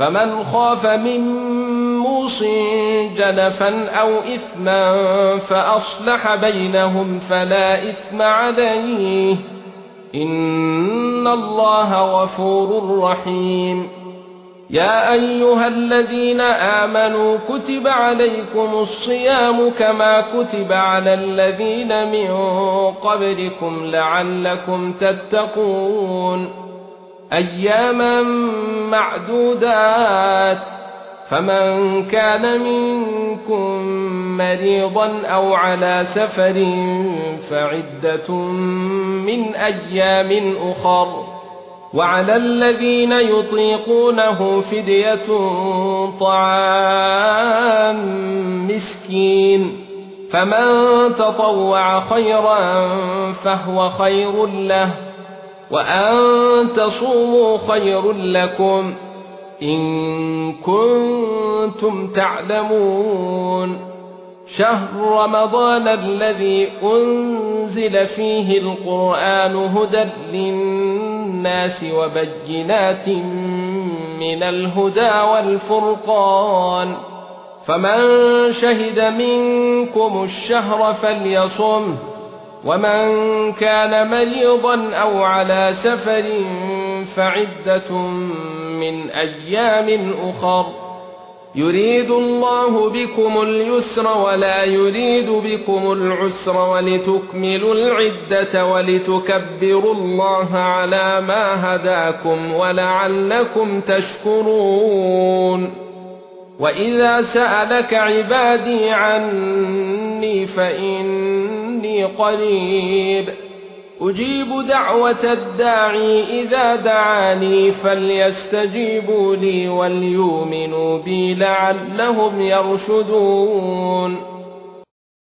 فمن خاف من موص جنفا أو إثما فأصلح بينهم فلا إثم عليه إن الله غفور رحيم. يا أيها الذين آمنوا كتب عليكم الصيام كما كتب على الذين من قبلكم لعلكم تتقون أياما معدودات فمن كان منكم مريضا أو على سفر فعدة من أيام أخر وعلى الذين يطيقونه فدية طعام مسكين فمن تطوع خيرا فهو خير له وأن تصوموا خير لكم إن كنتم تعلمون. شهر رمضان الذي أنزل فيه القرآن هدى للناس وبينات من الهدى والفرقان فمن شهد منكم الشهر فليصمه ومن كان مريضا أو على سفر فعدة من أيام أخر يريد الله بكم اليسر ولا يريد بكم العسر ولتكملوا العدة ولتكبروا الله على ما هداكم ولعلكم تشكرون. وإذا سألك عبادي عني فإني قريب أجيب دعوة الداعي إذا دعاني فليستجيبوا لي وليؤمنوا بي لعلهم يرشدون.